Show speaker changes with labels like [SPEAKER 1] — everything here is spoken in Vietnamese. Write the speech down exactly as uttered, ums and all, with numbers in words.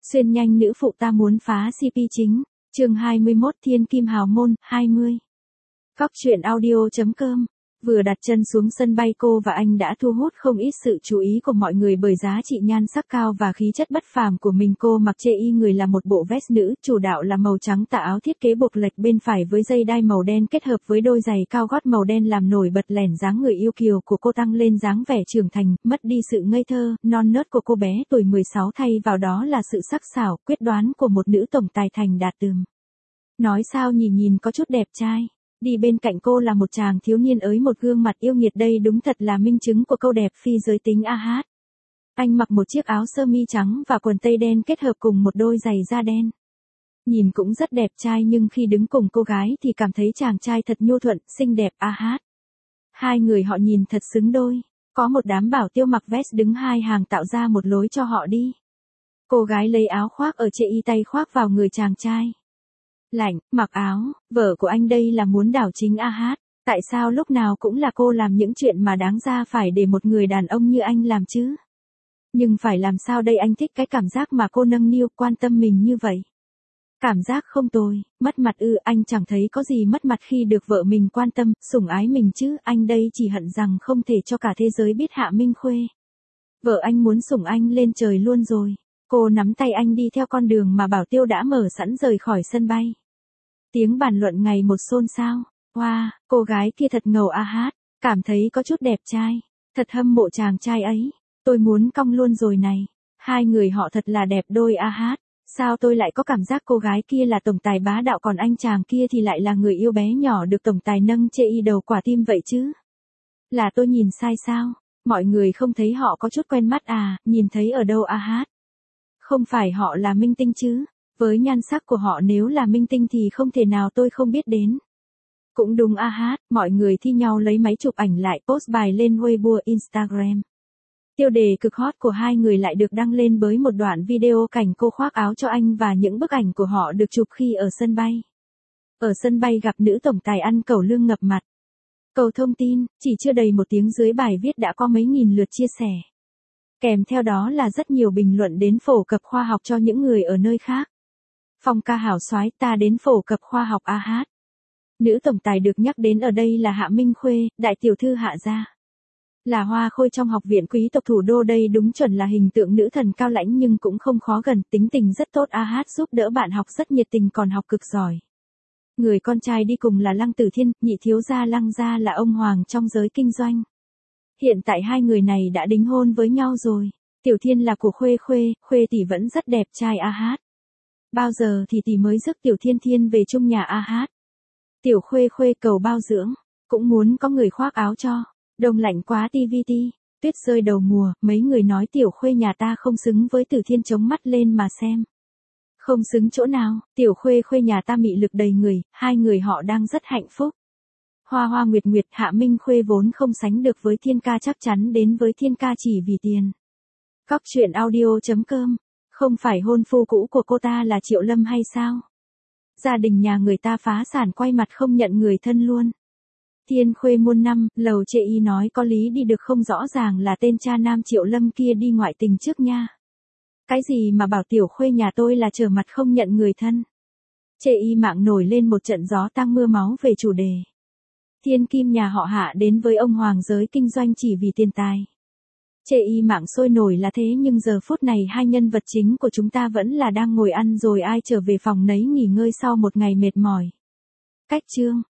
[SPEAKER 1] Xuyên nhanh nữ phụ ta muốn phá xê pê chính. Chương hai mươi mốt Thiên Kim Hào Môn, hai mươi. Cóc truyện audio chấm com. Vừa đặt chân xuống sân bay cô và anh đã thu hút không ít sự chú ý của mọi người bởi giá trị nhan sắc cao và khí chất bất phàm của mình. Cô mặc chê y người là một bộ vest nữ, chủ đạo là màu trắng, tà áo thiết kế buộc lệch bên phải với dây đai màu đen kết hợp với đôi giày cao gót màu đen làm nổi bật lẻn dáng người yêu kiều của cô, tăng lên dáng vẻ trưởng thành, mất đi sự ngây thơ, non nớt của cô bé tuổi mười sáu, thay vào đó là sự sắc sảo, quyết đoán của một nữ tổng tài thành đạt tường. Nói sao nhỉ, nhìn có chút đẹp trai. Đi bên cạnh cô là một chàng thiếu niên ới một gương mặt yêu nghiệt, đây đúng thật là minh chứng của câu đẹp phi giới tính a hát. Anh mặc một chiếc áo sơ mi trắng và quần tây đen kết hợp cùng một đôi giày da đen. Nhìn cũng rất đẹp trai nhưng khi đứng cùng cô gái thì cảm thấy chàng trai thật nhu thuận, xinh đẹp a hát. Hai người họ nhìn thật xứng đôi. Có một đám bảo tiêu mặc vest đứng hai hàng tạo ra một lối cho họ đi. Cô gái lấy áo khoác ở chê y, tay khoác vào người chàng trai. Lạnh, mặc áo, vợ của anh đây là muốn đảo chính a hát. Tại sao lúc nào cũng là cô làm những chuyện mà đáng ra phải để một người đàn ông như anh làm chứ? Nhưng phải làm sao đây, anh thích cái cảm giác mà cô nâng niu, quan tâm mình như vậy. Cảm giác không tồi, mất mặt ư? Anh chẳng thấy có gì mất mặt khi được vợ mình quan tâm, sủng ái mình chứ, anh đây chỉ hận rằng không thể cho cả thế giới biết Hạ Minh Khuê. Vợ anh muốn sủng anh lên trời luôn rồi. Cô nắm tay anh đi theo con đường mà bảo tiêu đã mở sẵn rời khỏi sân bay. Tiếng bàn luận ngày một xôn xao. Wow, cô gái kia thật ngầu a hát, cảm thấy có chút đẹp trai, thật hâm mộ chàng trai ấy, tôi muốn cong luôn rồi này. Hai người họ thật là đẹp đôi a hát, sao tôi lại có cảm giác cô gái kia là tổng tài bá đạo còn anh chàng kia thì lại là người yêu bé nhỏ được tổng tài nâng chê y đầu quả tim vậy chứ? Là tôi nhìn sai sao? Mọi người không thấy họ có chút quen mắt à, nhìn thấy ở đâu a hát? Không phải họ là minh tinh chứ? Với nhan sắc của họ nếu là minh tinh thì không thể nào tôi không biết đến. Cũng đúng a hát, mọi người thi nhau lấy máy chụp ảnh lại post bài lên Weibo, Instagram. Tiêu đề cực hot của hai người lại được đăng lên với một đoạn video cảnh cô khoác áo cho anh và những bức ảnh của họ được chụp khi ở sân bay. Ở sân bay gặp nữ tổng tài ăn cẩu lương ngập mặt. Cầu thông tin, chỉ chưa đầy một tiếng dưới bài viết đã có mấy nghìn lượt chia sẻ. Kèm theo đó là rất nhiều bình luận đến phổ cập khoa học cho những người ở nơi khác. Phong ca hảo soái, ta đến phổ cập khoa học a hát. Nữ tổng tài được nhắc đến ở đây là Hạ Minh Khuê, đại tiểu thư Hạ gia. Là hoa khôi trong học viện quý tộc thủ đô, đây đúng chuẩn là hình tượng nữ thần cao lãnh nhưng cũng không khó gần, tính tình rất tốt a hát, giúp đỡ bạn học rất nhiệt tình còn học cực giỏi. Người con trai đi cùng là Lăng Tử Thiên, nhị thiếu gia Lăng gia là ông hoàng trong giới kinh doanh. Hiện tại hai người này đã đính hôn với nhau rồi. Tiểu Thiên là của Khuê Khuê, Khuê tỷ vẫn rất đẹp trai a hát. Bao giờ thì tỷ mới rước Tiểu Thiên Thiên về chung nhà a hát. Tiểu Khuê Khuê cầu bao dưỡng, cũng muốn có người khoác áo cho. Đông lạnh quá ti vi ti, tuyết rơi đầu mùa, mấy người nói Tiểu Khuê nhà ta không xứng với Tử Thiên, chống mắt lên mà xem. Không xứng chỗ nào, Tiểu Khuê Khuê nhà ta mị lực đầy người, hai người họ đang rất hạnh phúc. Hoa hoa nguyệt nguyệt, Hạ Minh Khuê vốn không sánh được với Thiên ca chắc chắn đến với Thiên ca chỉ vì tiền. Cóc truyện audio chấm com. Không phải hôn phu cũ của cô ta là Triệu Lâm hay sao? Gia đình nhà người ta phá sản quay mặt không nhận người thân luôn. Thiên Khuê muôn năm, lầu chê y nói có lý đi được không, rõ ràng là tên cha nam Triệu Lâm kia đi ngoại tình trước nha. Cái gì mà bảo Tiểu Khuê nhà tôi là trở mặt không nhận người thân. Chê y mạng nổi lên một trận gió tang mưa máu về chủ đề. Thiên kim nhà họ Hạ đến với ông hoàng giới kinh doanh chỉ vì tiền tài. Chê y mạng sôi nổi là thế nhưng giờ phút này hai nhân vật chính của chúng ta vẫn là đang ngồi ăn rồi ai trở về phòng nấy nghỉ ngơi sau một ngày mệt mỏi. Cách chương